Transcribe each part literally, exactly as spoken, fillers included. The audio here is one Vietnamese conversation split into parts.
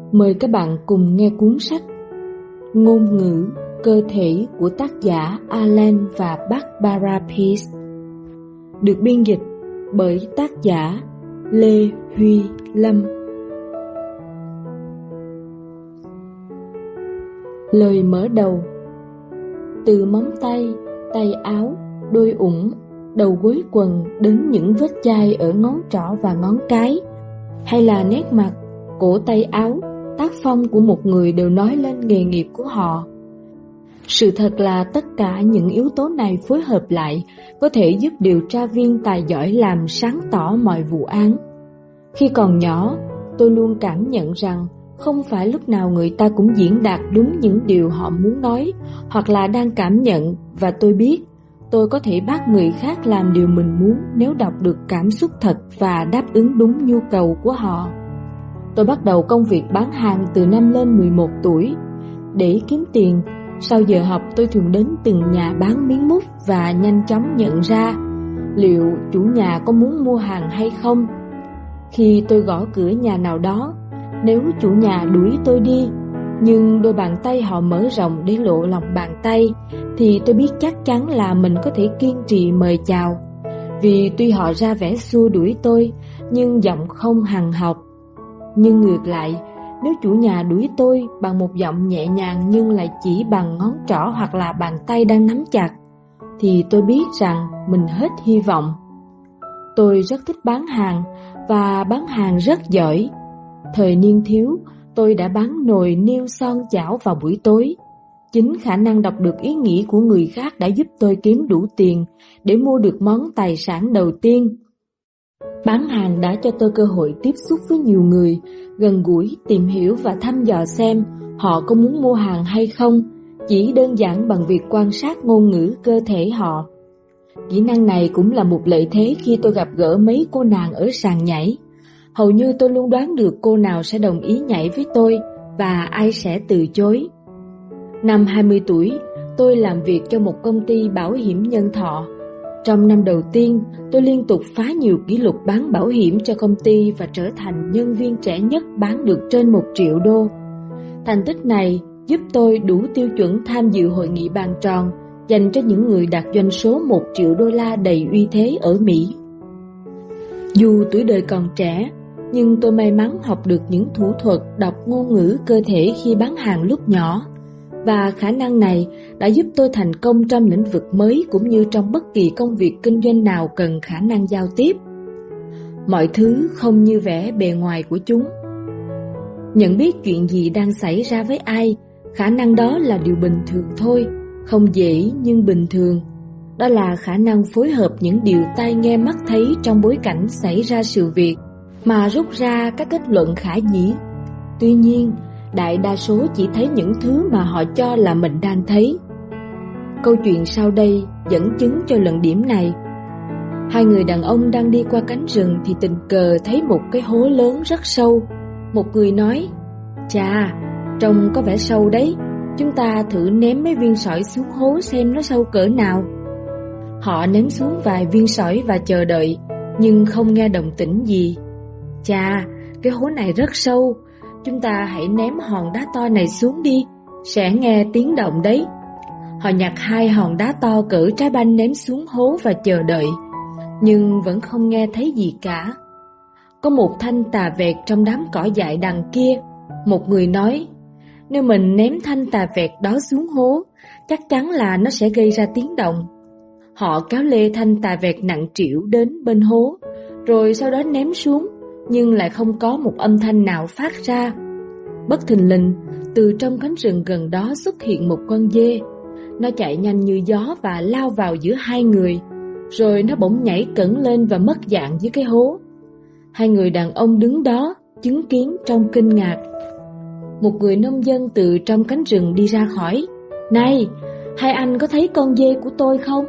Mời các bạn cùng nghe cuốn sách Ngôn ngữ cơ thể của tác giả Alan và Barbara Pease, được biên dịch bởi tác giả Lê Huy Lâm. Lời mở đầu. Từ móng tay, tay áo, đôi ủng, đầu gối quần đến những vết chai ở ngón trỏ và ngón cái, hay là nét mặt, cổ tay áo, tác phong của một người đều nói lên nghề nghiệp của họ. Sự thật là tất cả những yếu tố này phối hợp lại có thể giúp điều tra viên tài giỏi làm sáng tỏ mọi vụ án. Khi còn nhỏ, tôi luôn cảm nhận rằng không phải lúc nào người ta cũng diễn đạt đúng những điều họ muốn nói hoặc là đang cảm nhận, và tôi biết tôi có thể bắt người khác làm điều mình muốn nếu đọc được cảm xúc thật và đáp ứng đúng nhu cầu của họ. Tôi bắt đầu công việc bán hàng từ năm lên mười một tuổi. Để kiếm tiền, sau giờ học tôi thường đến từng nhà bán miếng mút và nhanh chóng nhận ra liệu chủ nhà có muốn mua hàng hay không. Khi tôi gõ cửa nhà nào đó, nếu chủ nhà đuổi tôi đi, nhưng đôi bàn tay họ mở rộng để lộ lòng bàn tay, thì tôi biết chắc chắn là mình có thể kiên trì mời chào. Vì tuy họ ra vẻ xua đuổi tôi, nhưng giọng không hằn học. Nhưng ngược lại, nếu chủ nhà đuổi tôi bằng một giọng nhẹ nhàng nhưng lại chỉ bằng ngón trỏ hoặc là bàn tay đang nắm chặt, thì tôi biết rằng mình hết hy vọng. Tôi rất thích bán hàng và bán hàng rất giỏi. Thời niên thiếu, tôi đã bán nồi niêu son chảo vào buổi tối. Chính khả năng đọc được ý nghĩ của người khác đã giúp tôi kiếm đủ tiền để mua được món tài sản đầu tiên. Bán hàng đã cho tôi cơ hội tiếp xúc với nhiều người, gần gũi, tìm hiểu và thăm dò xem họ có muốn mua hàng hay không, chỉ đơn giản bằng việc quan sát ngôn ngữ cơ thể họ. Kỹ năng này cũng là một lợi thế khi tôi gặp gỡ mấy cô nàng ở sàn nhảy. Hầu như tôi luôn đoán được cô nào sẽ đồng ý nhảy với tôi và ai sẽ từ chối. Năm hai mươi tuổi, tôi làm việc cho một công ty bảo hiểm nhân thọ. Trong năm đầu tiên, tôi liên tục phá nhiều kỷ lục bán bảo hiểm cho công ty và trở thành nhân viên trẻ nhất bán được trên một triệu đô. Thành tích này giúp tôi đủ tiêu chuẩn tham dự hội nghị bàn tròn dành cho những người đạt doanh số một triệu đô la đầy uy thế ở Mỹ. Dù tuổi đời còn trẻ, nhưng tôi may mắn học được những thủ thuật đọc ngôn ngữ cơ thể khi bán hàng lúc nhỏ, và khả năng này đã giúp tôi thành công trong lĩnh vực mới cũng như trong bất kỳ công việc kinh doanh nào cần khả năng giao tiếp. Mọi thứ không như vẻ bề ngoài của chúng. Nhận biết chuyện gì đang xảy ra với ai, khả năng đó là điều bình thường thôi, không dễ nhưng bình thường. Đó là khả năng phối hợp những điều tai nghe mắt thấy trong bối cảnh xảy ra sự việc, mà rút ra các kết luận khả dĩ. Tuy nhiên, đại đa số chỉ thấy những thứ mà họ cho là mình đang thấy. Câu chuyện sau đây dẫn chứng cho luận điểm này. Hai người đàn ông đang đi qua cánh rừng thì tình cờ thấy một cái hố lớn rất sâu. Một người nói: "Chà, trông có vẻ sâu đấy, chúng ta thử ném mấy viên sỏi xuống hố xem nó sâu cỡ nào." Họ ném xuống vài viên sỏi và chờ đợi, nhưng không nghe động tĩnh gì. "Chà, cái hố này rất sâu, chúng ta hãy ném hòn đá to này xuống đi, sẽ nghe tiếng động đấy." Họ nhặt hai hòn đá to cỡ trái banh ném xuống hố và chờ đợi, nhưng vẫn không nghe thấy gì cả. Có một thanh tà vẹt trong đám cỏ dại đằng kia. Một người nói: "Nếu mình ném thanh tà vẹt đó xuống hố, chắc chắn là nó sẽ gây ra tiếng động." Họ kéo lê thanh tà vẹt nặng trĩu đến bên hố, rồi sau đó ném xuống, nhưng lại không có một âm thanh nào phát ra. Bất thình lình, từ trong cánh rừng gần đó xuất hiện một con dê. Nó chạy nhanh như gió và lao vào giữa hai người, rồi nó bỗng nhảy cẫng lên và mất dạng dưới cái hố. Hai người đàn ông đứng đó chứng kiến trong kinh ngạc. Một người nông dân từ trong cánh rừng đi ra hỏi: "Này, hai anh có thấy con dê của tôi không?"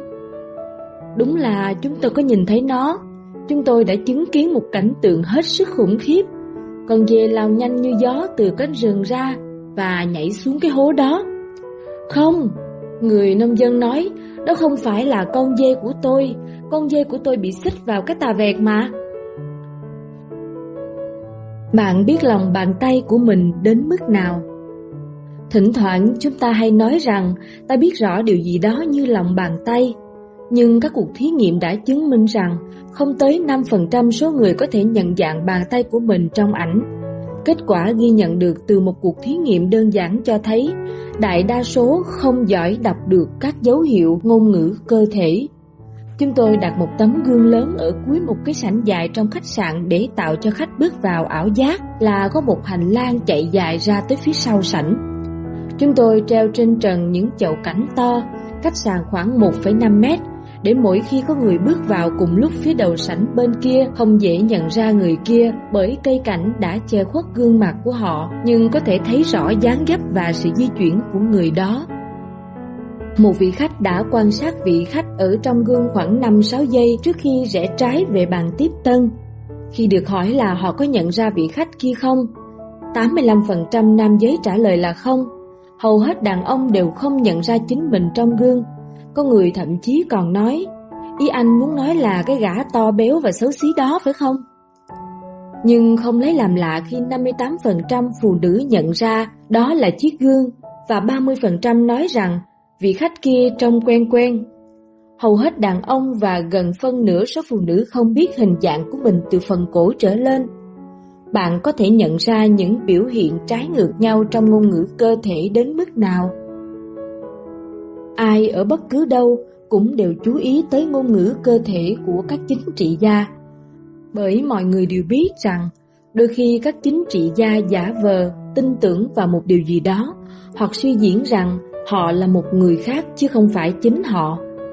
"Đúng là chúng tôi có nhìn thấy nó. Chúng tôi đã chứng kiến một cảnh tượng hết sức khủng khiếp. Con dê lao nhanh như gió từ cánh rừng ra và nhảy xuống cái hố đó." "Không," người nông dân nói, "đó không phải là con dê của tôi. Con dê của tôi bị xích vào cái tà vẹt mà." Bạn biết lòng bàn tay của mình đến mức nào? Thỉnh thoảng chúng ta hay nói rằng ta biết rõ điều gì đó như lòng bàn tay. Nhưng các cuộc thí nghiệm đã chứng minh rằng không tới năm phần trăm số người có thể nhận dạng bàn tay của mình trong ảnh. Kết quả ghi nhận được từ một cuộc thí nghiệm đơn giản cho thấy đại đa số không giỏi đọc được các dấu hiệu ngôn ngữ cơ thể. Chúng tôi đặt một tấm gương lớn ở cuối một cái sảnh dài trong khách sạn để tạo cho khách bước vào ảo giác là có một hành lang chạy dài ra tới phía sau sảnh. Chúng tôi treo trên trần những chậu cảnh to, cách sàn khoảng một phẩy năm mét, để mỗi khi có người bước vào cùng lúc phía đầu sảnh bên kia không dễ nhận ra người kia bởi cây cảnh đã che khuất gương mặt của họ, nhưng có thể thấy rõ dáng dấp và sự di chuyển của người đó. Một vị khách đã quan sát vị khách ở trong gương khoảng năm sáu giây trước khi rẽ trái về bàn tiếp tân. Khi được hỏi là họ có nhận ra vị khách kia không, tám mươi lăm phần trăm nam giới trả lời là không. Hầu hết đàn ông đều không nhận ra chính mình trong gương. Có người thậm chí còn nói, ý anh muốn nói là cái gã to béo và xấu xí đó phải không? Nhưng không lấy làm lạ khi năm mươi tám phần trăm phụ nữ nhận ra đó là chiếc gương và ba mươi phần trăm nói rằng vị khách kia trông quen quen. Hầu hết đàn ông và gần phân nửa số phụ nữ không biết hình dạng của mình từ phần cổ trở lên. Bạn có thể nhận ra những biểu hiện trái ngược nhau trong ngôn ngữ cơ thể đến mức nào? Ai ở bất cứ đâu cũng đều chú ý tới ngôn ngữ cơ thể của các chính trị gia, bởi mọi người đều biết rằng đôi khi các chính trị gia giả vờ tin tưởng vào một điều gì đó hoặc suy diễn rằng họ là một người khác chứ không phải chính họ.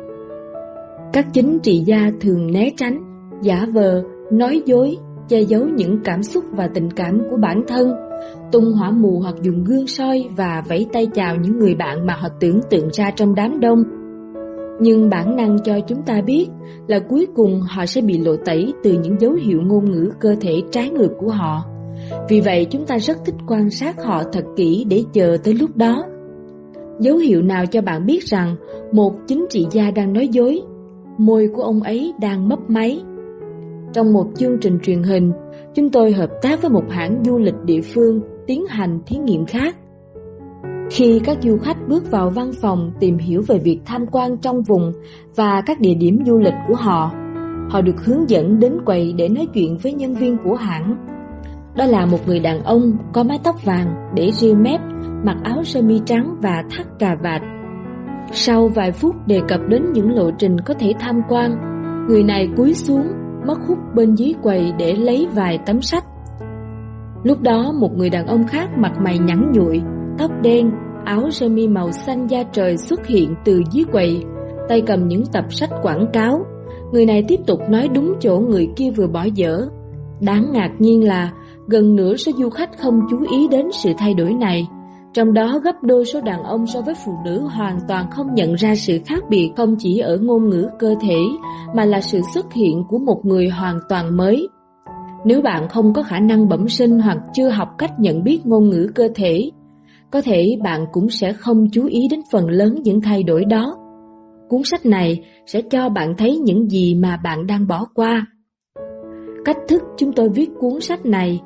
Các chính trị gia thường né tránh, giả vờ, nói dối, che giấu những cảm xúc và tình cảm của bản thân, tung hỏa mù hoặc dùng gương soi và vẫy tay chào những người bạn mà họ tưởng tượng ra trong đám đông. Nhưng bản năng cho chúng ta biết là cuối cùng họ sẽ bị lộ tẩy từ những dấu hiệu ngôn ngữ cơ thể trái ngược của họ. Vì vậy chúng ta rất thích quan sát họ thật kỹ để chờ tới lúc đó. Dấu hiệu nào cho bạn biết rằng một chính trị gia đang nói dối? Môi của ông ấy đang mấp máy. Trong một chương trình truyền hình, chúng tôi hợp tác với một hãng du lịch địa phương tiến hành thí nghiệm khác. Khi các du khách bước vào văn phòng tìm hiểu về việc tham quan trong vùng và các địa điểm du lịch của họ, họ được hướng dẫn đến quầy để nói chuyện với nhân viên của hãng. Đó là một người đàn ông có mái tóc vàng, để ria mép, mặc áo sơ mi trắng và thắt cà vạt. Sau vài phút đề cập đến những lộ trình có thể tham quan, người này cúi xuống, mất hút bên dưới quầy để lấy vài tấm sách. Lúc đó một người đàn ông khác mặt mày nhẵn nhụi, tóc đen, áo sơ mi màu xanh da trời xuất hiện từ dưới quầy, tay cầm những tập sách quảng cáo. Người này tiếp tục nói đúng chỗ người kia vừa bỏ dở. Đáng ngạc nhiên là gần nửa số du khách không chú ý đến sự thay đổi này, trong đó gấp đôi số đàn ông so với phụ nữ hoàn toàn không nhận ra sự khác biệt không chỉ ở ngôn ngữ cơ thể mà là sự xuất hiện của một người hoàn toàn mới. Nếu bạn không có khả năng bẩm sinh hoặc chưa học cách nhận biết ngôn ngữ cơ thể, có thể bạn cũng sẽ không chú ý đến phần lớn những thay đổi đó. Cuốn sách này sẽ cho bạn thấy những gì mà bạn đang bỏ qua. Cách thức chúng tôi viết cuốn sách này.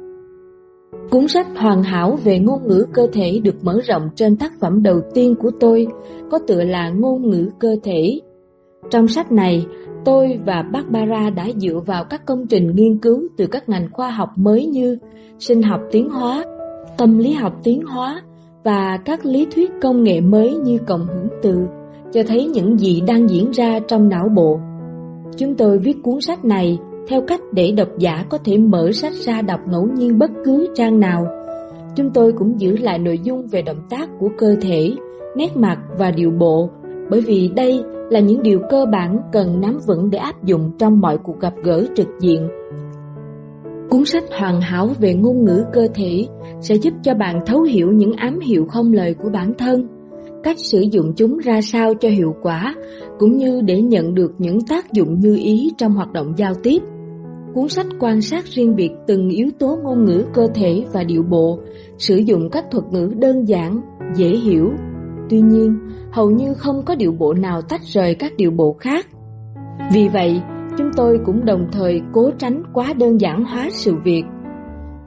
Cuốn sách hoàn hảo về ngôn ngữ cơ thể được mở rộng trên tác phẩm đầu tiên của tôi, có tựa là Ngôn ngữ cơ thể. Trong sách này, tôi và Barbara đã dựa vào các công trình nghiên cứu từ các ngành khoa học mới như sinh học tiến hóa, tâm lý học tiến hóa và các lý thuyết công nghệ mới như cộng hưởng từ, cho thấy những gì đang diễn ra trong não bộ. Chúng tôi viết cuốn sách này theo cách để độc giả có thể mở sách ra đọc ngẫu nhiên bất cứ trang nào. Chúng tôi cũng giữ lại nội dung về động tác của cơ thể, nét mặt và điệu bộ, bởi vì đây là những điều cơ bản cần nắm vững để áp dụng trong mọi cuộc gặp gỡ trực diện. Cuốn sách hoàn hảo về ngôn ngữ cơ thể sẽ giúp cho bạn thấu hiểu những ám hiệu không lời của bản thân, cách sử dụng chúng ra sao cho hiệu quả, cũng như để nhận được những tác dụng như ý trong hoạt động giao tiếp. Cuốn sách quan sát riêng biệt từng yếu tố ngôn ngữ cơ thể và điệu bộ, sử dụng các thuật ngữ đơn giản, dễ hiểu. Tuy nhiên, hầu như không có điệu bộ nào tách rời các điệu bộ khác. Vì vậy, chúng tôi cũng đồng thời cố tránh quá đơn giản hóa sự việc.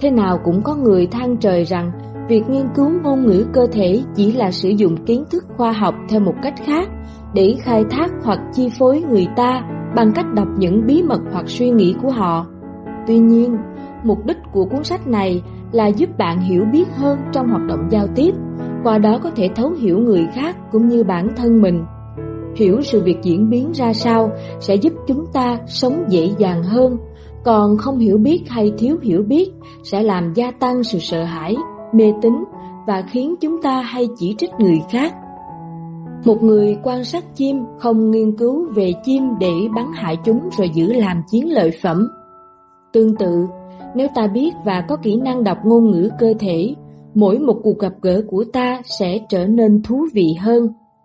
Thế nào cũng có người than trời rằng việc nghiên cứu ngôn ngữ cơ thể chỉ là sử dụng kiến thức khoa học theo một cách khác để khai thác hoặc chi phối người ta bằng cách đọc những bí mật hoặc suy nghĩ của họ. Tuy nhiên, mục đích của cuốn sách này là giúp bạn hiểu biết hơn trong hoạt động giao tiếp, qua đó có thể thấu hiểu người khác cũng như bản thân mình. Hiểu sự việc diễn biến ra sao sẽ giúp chúng ta sống dễ dàng hơn, còn không hiểu biết hay thiếu hiểu biết sẽ làm gia tăng sự sợ hãi, mê tín và khiến chúng ta hay chỉ trích người khác. Một người quan sát chim không nghiên cứu về chim để bắn hại chúng rồi giữ làm chiến lợi phẩm. Tương tự, nếu ta biết và có kỹ năng đọc ngôn ngữ cơ thể, mỗi một cuộc gặp gỡ của ta sẽ trở nên thú vị hơn.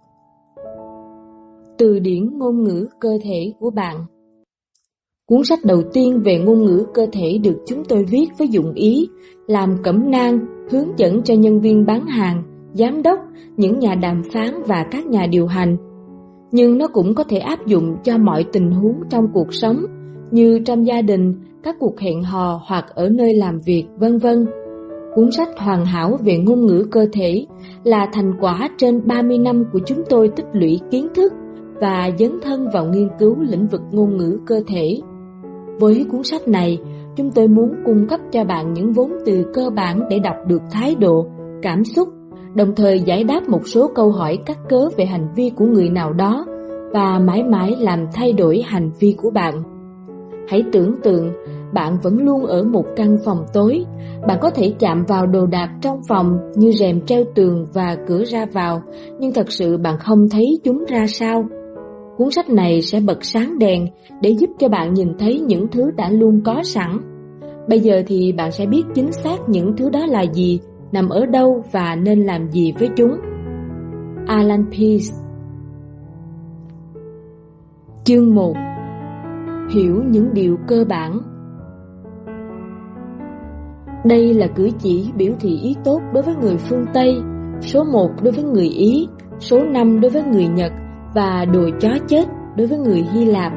Từ điển ngôn ngữ cơ thể của bạn. Cuốn sách đầu tiên về ngôn ngữ cơ thể được chúng tôi viết với dụng ý làm cẩm nang, hướng dẫn cho nhân viên bán hàng, giám đốc, những nhà đàm phán và các nhà điều hành. Nhưng nó cũng có thể áp dụng cho mọi tình huống trong cuộc sống, như trong gia đình, các cuộc hẹn hò hoặc ở nơi làm việc, vân vân. Cuốn sách hoàn hảo về ngôn ngữ cơ thể là thành quả trên ba mươi năm của chúng tôi tích lũy kiến thức và dấn thân vào nghiên cứu lĩnh vực ngôn ngữ cơ thể. Với cuốn sách này, chúng tôi muốn cung cấp cho bạn những vốn từ cơ bản để đọc được thái độ, cảm xúc, đồng thời giải đáp một số câu hỏi cắt cớ về hành vi của người nào đó và mãi mãi làm thay đổi hành vi của bạn. Hãy tưởng tượng bạn vẫn luôn ở một căn phòng tối, bạn có thể chạm vào đồ đạc trong phòng như rèm treo tường và cửa ra vào, nhưng thật sự bạn không thấy chúng ra sao. Cuốn sách này sẽ bật sáng đèn để giúp cho bạn nhìn thấy những thứ đã luôn có sẵn. Bây giờ thì bạn sẽ biết chính xác những thứ đó là gì, nằm ở đâu và nên làm gì với chúng. Alan Pease. Chương một. Hiểu những điều cơ bản. Đây là cử chỉ biểu thị ý tốt đối với người phương Tây, số một đối với người Ý, số năm đối với người Nhật và đồ chó chết đối với người Hy Lạp.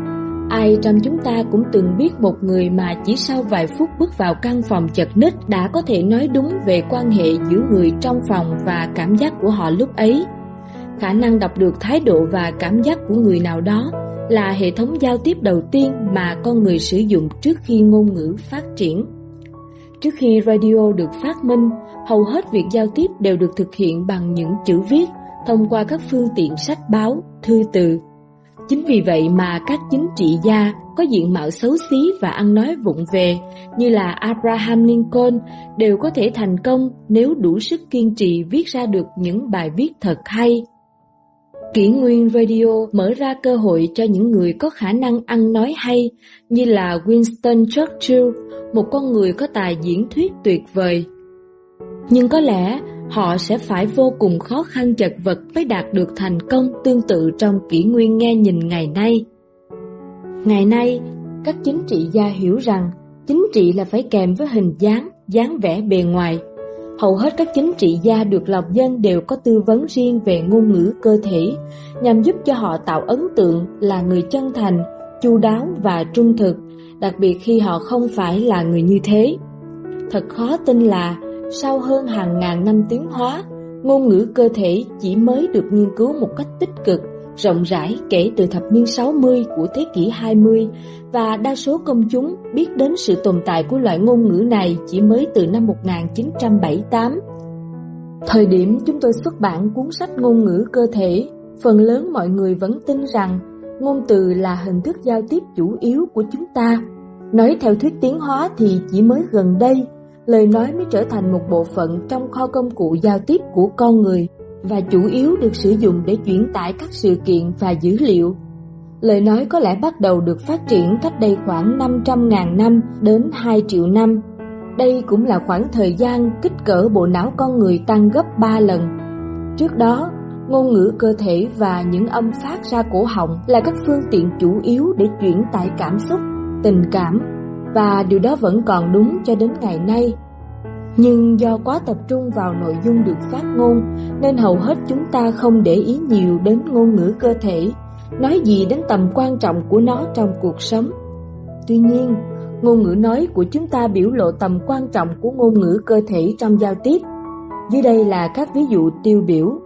Ai trong chúng ta cũng từng biết một người mà chỉ sau vài phút bước vào căn phòng chật ních đã có thể nói đúng về quan hệ giữa người trong phòng và cảm giác của họ lúc ấy. Khả năng đọc được thái độ và cảm giác của người nào đó là hệ thống giao tiếp đầu tiên mà con người sử dụng trước khi ngôn ngữ phát triển. Trước khi radio được phát minh, hầu hết việc giao tiếp đều được thực hiện bằng những chữ viết thông qua các phương tiện sách báo, thư từ. Chính vì vậy mà các chính trị gia có diện mạo xấu xí và ăn nói vụng về như là Abraham Lincoln đều có thể thành công nếu đủ sức kiên trì viết ra được những bài viết thật hay. Kỷ nguyên radio mở ra cơ hội cho những người có khả năng ăn nói hay như là Winston Churchill, một con người có tài diễn thuyết tuyệt vời. Nhưng có lẽ họ sẽ phải vô cùng khó khăn chật vật mới đạt được thành công tương tự trong kỷ nguyên nghe nhìn ngày nay. Ngày nay, các chính trị gia hiểu rằng chính trị là phải kèm với hình dáng, dáng vẻ bề ngoài. Hầu hết các chính trị gia được lòng dân đều có tư vấn riêng về ngôn ngữ cơ thể, nhằm giúp cho họ tạo ấn tượng là người chân thành, chu đáo và trung thực, đặc biệt khi họ không phải là người như thế. Thật khó tin là sau hơn hàng ngàn năm tiến hóa, ngôn ngữ cơ thể chỉ mới được nghiên cứu một cách tích cực, rộng rãi kể từ thập niên sáu mươi của thế kỷ hai mươi, và đa số công chúng biết đến sự tồn tại của loại ngôn ngữ này chỉ mới từ năm một nghìn chín trăm bảy mươi tám. Thời điểm chúng tôi xuất bản cuốn sách ngôn ngữ cơ thể, phần lớn mọi người vẫn tin rằng ngôn từ là hình thức giao tiếp chủ yếu của chúng ta. Nói theo thuyết tiến hóa thì chỉ mới gần đây, lời nói mới trở thành một bộ phận trong kho công cụ giao tiếp của con người và chủ yếu được sử dụng để chuyển tải các sự kiện và dữ liệu. Lời nói có lẽ bắt đầu được phát triển cách đây khoảng năm trăm nghìn năm đến hai triệu năm. Đây cũng là khoảng thời gian kích cỡ bộ não con người tăng gấp ba lần. Trước đó, ngôn ngữ cơ thể và những âm phát ra cổ họng là các phương tiện chủ yếu để chuyển tải cảm xúc, tình cảm, và điều đó vẫn còn đúng cho đến ngày nay. Nhưng do quá tập trung vào nội dung được phát ngôn nên hầu hết chúng ta không để ý nhiều đến ngôn ngữ cơ thể, nói gì đến tầm quan trọng của nó trong cuộc sống. Tuy nhiên, ngôn ngữ nói của chúng ta biểu lộ tầm quan trọng của ngôn ngữ cơ thể trong giao tiếp. Dưới đây là các ví dụ tiêu biểu.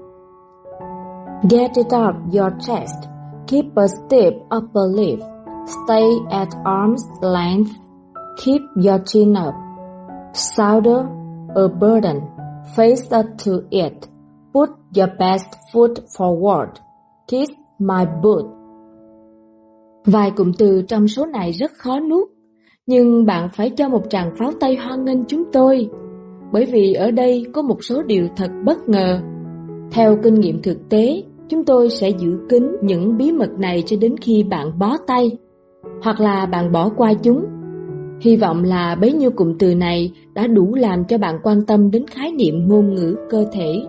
Get it up your chest. Keep a stiff upper lip. Stay at arm's length. Keep your chin up. Shoulder a burden. Face up to it. Put your best foot forward. Kiss my boot. Vài cụm từ trong số này rất khó nuốt, nhưng bạn phải cho một tràng pháo tay hoan nghênh chúng tôi, bởi vì ở đây có một số điều thật bất ngờ. Theo kinh nghiệm thực tế, chúng tôi sẽ giữ kín những bí mật này cho đến khi bạn bó tay, hoặc là bạn bỏ qua chúng. Hy vọng là bấy nhiêu cụm từ này đã đủ làm cho bạn quan tâm đến khái niệm ngôn ngữ cơ thể.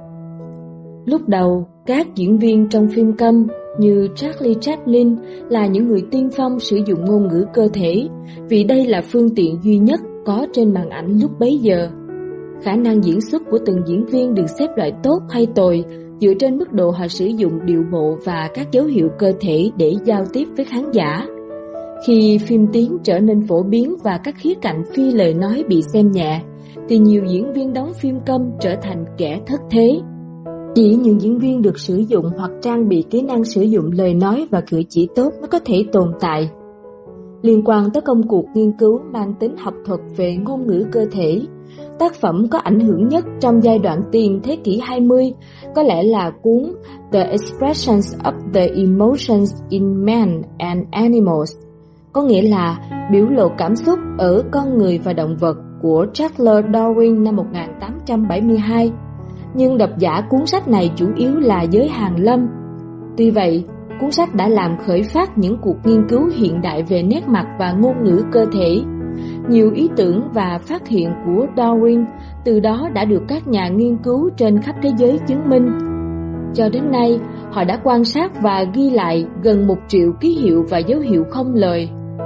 Lúc đầu, các diễn viên trong phim câm như Charlie Chaplin là những người tiên phong sử dụng ngôn ngữ cơ thể, vì đây là phương tiện duy nhất có trên màn ảnh lúc bấy giờ. Khả năng diễn xuất của từng diễn viên được xếp loại tốt hay tồi dựa trên mức độ họ sử dụng điệu bộ và các dấu hiệu cơ thể để giao tiếp với khán giả. Khi phim tiếng trở nên phổ biến và các khía cạnh phi lời nói bị xem nhẹ, thì nhiều diễn viên đóng phim câm trở thành kẻ thất thế. Chỉ những diễn viên được sử dụng hoặc trang bị kỹ năng sử dụng lời nói và cử chỉ tốt mới có thể tồn tại. Liên quan tới công cuộc nghiên cứu mang tính học thuật về ngôn ngữ cơ thể, tác phẩm có ảnh hưởng nhất trong giai đoạn tiền thế kỷ hai mươi có lẽ là cuốn The Expressions of the Emotions in Men and Animals, có nghĩa là biểu lộ cảm xúc ở con người và động vật, của Charles Darwin năm một nghìn tám trăm bảy mươi hai. Nhưng độc giả cuốn sách này chủ yếu là giới hàn lâm. Tuy vậy, cuốn sách đã làm khởi phát những cuộc nghiên cứu hiện đại về nét mặt và ngôn ngữ cơ thể. Nhiều ý tưởng và phát hiện của Darwin từ đó đã được các nhà nghiên cứu trên khắp thế giới chứng minh. Cho đến nay, họ đã quan sát và ghi lại gần một triệu ký hiệu và dấu hiệu không lời.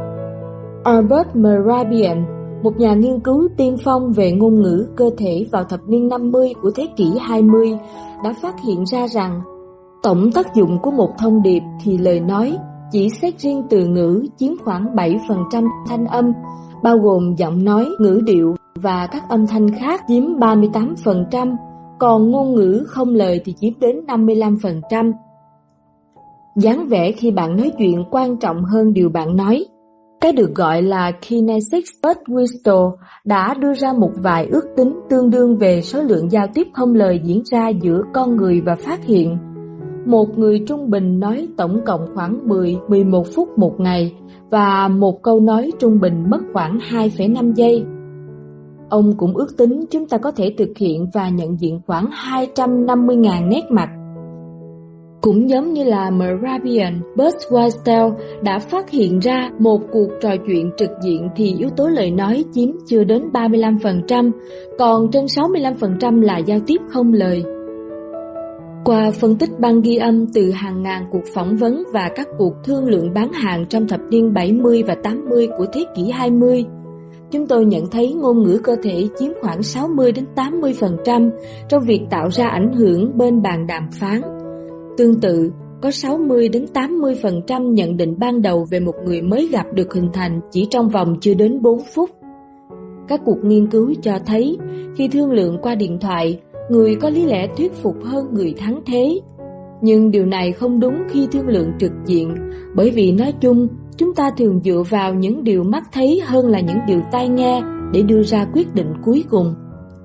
Albert Mehrabian, một nhà nghiên cứu tiên phong về ngôn ngữ cơ thể vào thập niên năm mươi của thế kỷ hai mươi, đã phát hiện ra rằng tổng tác dụng của một thông điệp thì lời nói chỉ xét riêng từ ngữ chiếm khoảng bảy phần trăm thanh âm, bao gồm giọng nói, ngữ điệu và các âm thanh khác chiếm ba mươi tám phần trăm, còn ngôn ngữ không lời thì chiếm đến năm mươi lăm phần trăm. Dáng vẻ khi bạn nói chuyện quan trọng hơn điều bạn nói. Cái được gọi là Kinesics. Bert Whistle đã đưa ra một vài ước tính tương đương về số lượng giao tiếp không lời diễn ra giữa con người và phát hiện một người trung bình nói tổng cộng khoảng mười đến mười một phút một ngày, và một câu nói trung bình mất khoảng hai phẩy năm giây. Ông cũng ước tính chúng ta có thể thực hiện và nhận diện khoảng hai trăm năm mươi nghìn nét mặt. Cũng giống như là Mehrabian, Bert Whistle đã phát hiện ra một cuộc trò chuyện trực diện thì yếu tố lời nói chiếm chưa đến ba mươi lăm phần trăm, còn trên sáu mươi lăm phần trăm là giao tiếp không lời. Qua phân tích băng ghi âm từ hàng ngàn cuộc phỏng vấn và các cuộc thương lượng bán hàng trong thập niên bảy mươi và tám mươi của thế kỷ hai mươi, chúng tôi nhận thấy ngôn ngữ cơ thể chiếm khoảng sáu mươi đến tám mươi phần trăm trong việc tạo ra ảnh hưởng bên bàn đàm phán. Tương tự, có sáu mươi đến tám mươi phần trăm nhận định ban đầu về một người mới gặp được hình thành chỉ trong vòng chưa đến bốn phút. Các cuộc nghiên cứu cho thấy, khi thương lượng qua điện thoại, người có lý lẽ thuyết phục hơn người thắng thế. Nhưng điều này không đúng khi thương lượng trực diện, bởi vì nói chung, chúng ta thường dựa vào những điều mắt thấy hơn là những điều tai nghe để đưa ra quyết định cuối cùng.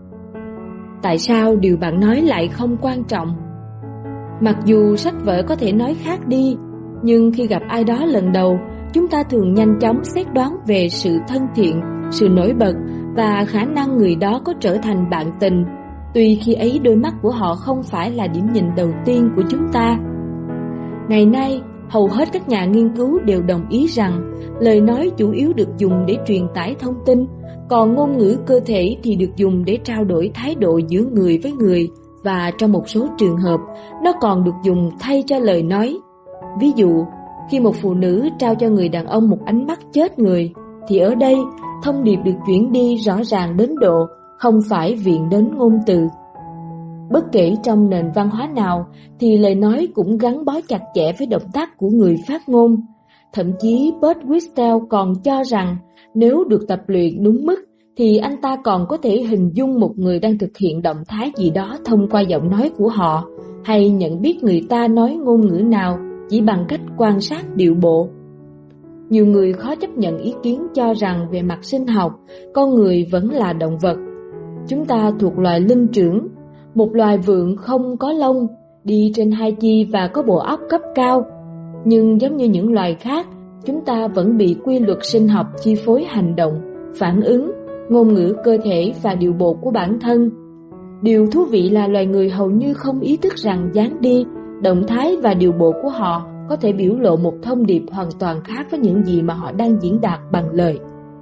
Tại sao điều bạn nói lại không quan trọng? Mặc dù sách vở có thể nói khác đi, nhưng khi gặp ai đó lần đầu, chúng ta thường nhanh chóng xét đoán về sự thân thiện, sự nổi bật và khả năng người đó có trở thành bạn tình, tuy khi ấy đôi mắt của họ không phải là điểm nhìn đầu tiên của chúng ta. Ngày nay, hầu hết các nhà nghiên cứu đều đồng ý rằng lời nói chủ yếu được dùng để truyền tải thông tin, còn ngôn ngữ cơ thể thì được dùng để trao đổi thái độ giữa người với người, và trong một số trường hợp, nó còn được dùng thay cho lời nói. Ví dụ, khi một phụ nữ trao cho người đàn ông một ánh mắt chết người, thì ở đây, thông điệp được chuyển đi rõ ràng đến độ không phải viện đến ngôn từ. Bất kể trong nền văn hóa nào, thì lời nói cũng gắn bó chặt chẽ với động tác của người phát ngôn. Thậm chí Bert Wistel còn cho rằng nếu được tập luyện đúng mức thì anh ta còn có thể hình dung một người đang thực hiện động thái gì đó thông qua giọng nói của họ, hay nhận biết người ta nói ngôn ngữ nào chỉ bằng cách quan sát điệu bộ. Nhiều người khó chấp nhận ý kiến cho rằng về mặt sinh học, con người vẫn là động vật. Chúng ta thuộc loài linh trưởng, một loài vượn không có lông, đi trên hai chi và có bộ óc cấp cao. Nhưng giống như những loài khác, chúng ta vẫn bị quy luật sinh học chi phối hành động, phản ứng, ngôn ngữ cơ thể và điệu bộ của bản thân. Điều thú vị là loài người hầu như không ý thức rằng dáng đi, động thái và điệu bộ của họ có thể biểu lộ một thông điệp hoàn toàn khác với những gì mà họ đang diễn đạt bằng lời.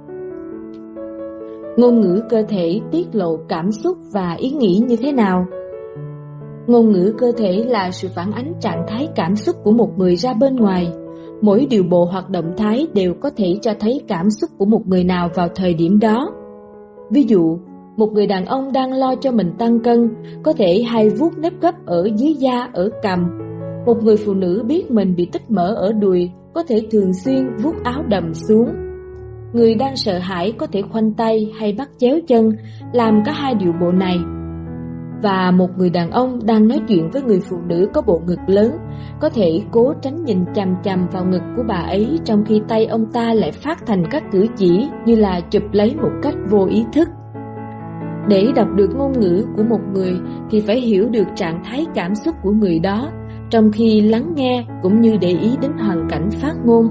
Ngôn ngữ cơ thể tiết lộ cảm xúc và ý nghĩ như thế nào? Ngôn ngữ cơ thể là sự phản ánh trạng thái cảm xúc của một người ra bên ngoài. Mỗi điệu bộ hoặc động thái đều có thể cho thấy cảm xúc của một người nào vào thời điểm đó. Ví dụ, một người đàn ông đang lo cho mình tăng cân, có thể hay vuốt nếp gấp ở dưới da, ở cằm. Một người phụ nữ biết mình bị tích mỡ ở đùi, có thể thường xuyên vuốt áo đầm xuống. Người đang sợ hãi có thể khoanh tay hay bắt chéo chân, làm cả hai điệu bộ này. Và một người đàn ông đang nói chuyện với người phụ nữ có bộ ngực lớn, có thể cố tránh nhìn chằm chằm vào ngực của bà ấy, trong khi tay ông ta lại phát thành các cử chỉ như là chụp lấy một cách vô ý thức. Để đọc được ngôn ngữ của một người thì phải hiểu được trạng thái cảm xúc của người đó, trong khi lắng nghe cũng như để ý đến hoàn cảnh phát ngôn.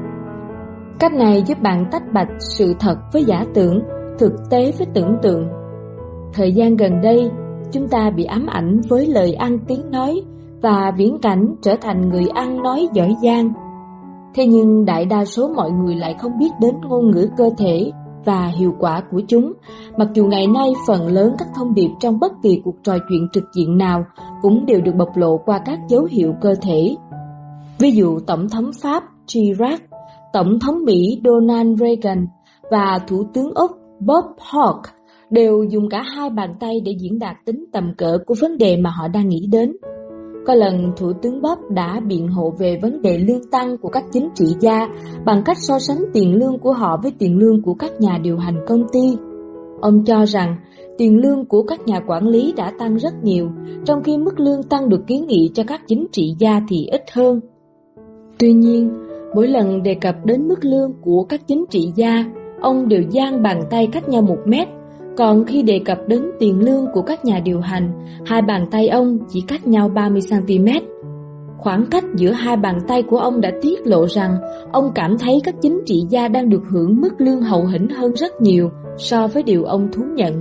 Cách này giúp bạn tách bạch sự thật với giả tưởng, thực tế với tưởng tượng. Thời gian gần đây, chúng ta bị ám ảnh với lời ăn tiếng nói và viễn cảnh trở thành người ăn nói giỏi giang. Thế nhưng đại đa số mọi người lại không biết đến ngôn ngữ cơ thể và hiệu quả của chúng, mặc dù ngày nay phần lớn các thông điệp trong bất kỳ cuộc trò chuyện trực diện nào cũng đều được bộc lộ qua các dấu hiệu cơ thể. Ví dụ Tổng thống Pháp Chirac, Tổng thống Mỹ Donald Reagan và Thủ tướng Úc Bob Hawke đều dùng cả hai bàn tay để diễn đạt tính tầm cỡ của vấn đề mà họ đang nghĩ đến. Có lần Thủ tướng Bob đã biện hộ về vấn đề lương tăng của các chính trị gia bằng cách so sánh tiền lương của họ với tiền lương của các nhà điều hành công ty. Ông cho rằng tiền lương của các nhà quản lý đã tăng rất nhiều, trong khi mức lương tăng được kiến nghị cho các chính trị gia thì ít hơn. Tuy nhiên, mỗi lần đề cập đến mức lương của các chính trị gia, ông đều giang bàn tay cách nhau một mét. Còn khi đề cập đến tiền lương của các nhà điều hành, hai bàn tay ông chỉ cách nhau ba mươi xăng-ti-mét. Khoảng cách giữa hai bàn tay của ông đã tiết lộ rằng ông cảm thấy các chính trị gia đang được hưởng mức lương hậu hĩnh hơn rất nhiều so với điều ông thú nhận.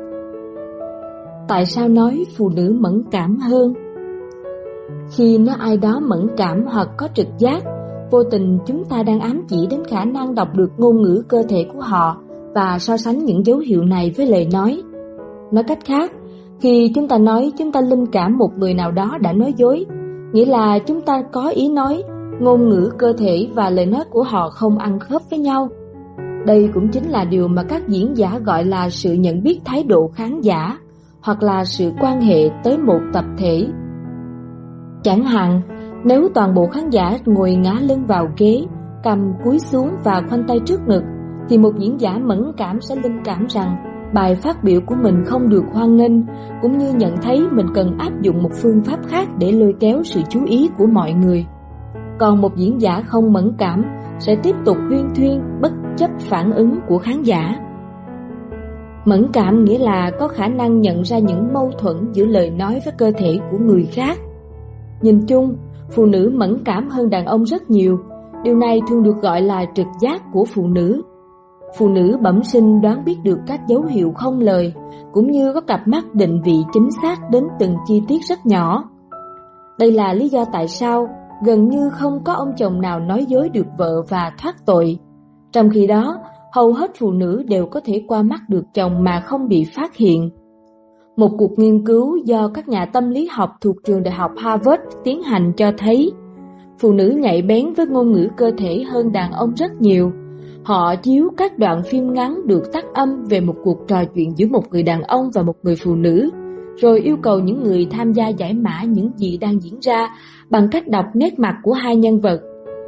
Tại sao nói phụ nữ mẫn cảm hơn? Khi nói ai đó mẫn cảm hoặc có trực giác, vô tình chúng ta đang ám chỉ đến khả năng đọc được ngôn ngữ cơ thể của họ và so sánh những dấu hiệu này với lời nói. Nói cách khác, khi chúng ta nói chúng ta linh cảm một người nào đó đã nói dối, nghĩa là chúng ta có ý nói, ngôn ngữ cơ thể và lời nói của họ không ăn khớp với nhau. Đây cũng chính là điều mà các diễn giả gọi là sự nhận biết thái độ khán giả, hoặc là sự quan hệ tới một tập thể. Chẳng hạn, nếu toàn bộ khán giả ngồi ngả lưng vào ghế, cầm cúi xuống và khoanh tay trước ngực, thì một diễn giả mẫn cảm sẽ linh cảm rằng bài phát biểu của mình không được hoan nghênh, cũng như nhận thấy mình cần áp dụng một phương pháp khác để lôi kéo sự chú ý của mọi người. Còn một diễn giả không mẫn cảm sẽ tiếp tục huyên thuyên bất chấp phản ứng của khán giả. Mẫn cảm nghĩa là có khả năng nhận ra những mâu thuẫn giữa lời nói với cơ thể của người khác. Nhìn chung, phụ nữ mẫn cảm hơn đàn ông rất nhiều. Điều này thường được gọi là trực giác của phụ nữ. Phụ nữ bẩm sinh đoán biết được các dấu hiệu không lời, cũng như có cặp mắt định vị chính xác đến từng chi tiết rất nhỏ. Đây là lý do tại sao gần như không có ông chồng nào nói dối được vợ và thoát tội. Trong khi đó, hầu hết phụ nữ đều có thể qua mắt được chồng mà không bị phát hiện. Một cuộc nghiên cứu do các nhà tâm lý học thuộc trường đại học Harvard tiến hành cho thấy phụ nữ nhạy bén với ngôn ngữ cơ thể hơn đàn ông rất nhiều. Họ chiếu các đoạn phim ngắn được tắt âm về một cuộc trò chuyện giữa một người đàn ông và một người phụ nữ, rồi yêu cầu những người tham gia giải mã những gì đang diễn ra bằng cách đọc nét mặt của hai nhân vật.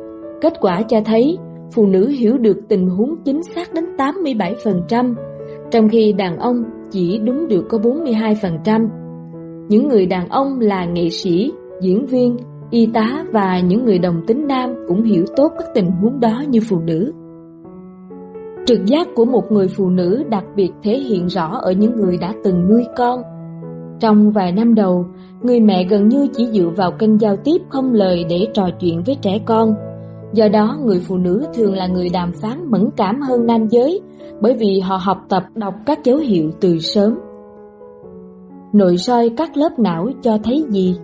Kết quả cho thấy phụ nữ hiểu được tình huống chính xác đến tám mươi bảy phần trăm, trong khi đàn ông chỉ đúng được có bốn mươi hai phần trăm. Những người đàn ông là nghệ sĩ, diễn viên, y tá và những người đồng tính nam cũng hiểu tốt các tình huống đó như phụ nữ. Trực giác của một người phụ nữ đặc biệt thể hiện rõ ở những người đã từng nuôi con. Trong vài năm đầu, người mẹ gần như chỉ dựa vào kênh giao tiếp không lời để trò chuyện với trẻ con. Do đó, người phụ nữ thường là người đàm phán mẫn cảm hơn nam giới, bởi vì họ học tập đọc các dấu hiệu từ sớm. Nội soi các lớp não cho thấy gì?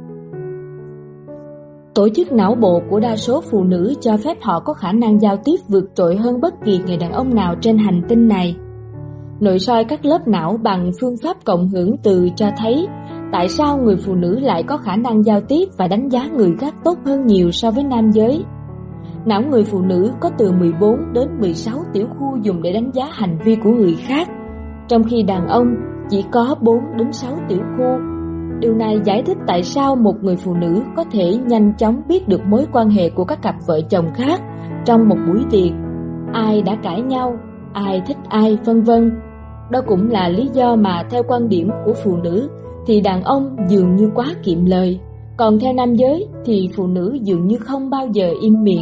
Tổ chức não bộ của đa số phụ nữ cho phép họ có khả năng giao tiếp vượt trội hơn bất kỳ người đàn ông nào trên hành tinh này. Nội soi các lớp não bằng phương pháp cộng hưởng từ cho thấy tại sao người phụ nữ lại có khả năng giao tiếp và đánh giá người khác tốt hơn nhiều so với nam giới. Não người phụ nữ có từ mười bốn đến mười sáu tiểu khu dùng để đánh giá hành vi của người khác, trong khi đàn ông chỉ có bốn đến sáu tiểu khu. Điều này giải thích tại sao một người phụ nữ có thể nhanh chóng biết được mối quan hệ của các cặp vợ chồng khác trong một buổi tiệc, ai đã cãi nhau, ai thích ai, vân vân. Đó cũng là lý do mà theo quan điểm của phụ nữ thì đàn ông dường như quá kiệm lời, còn theo nam giới thì phụ nữ dường như không bao giờ im miệng.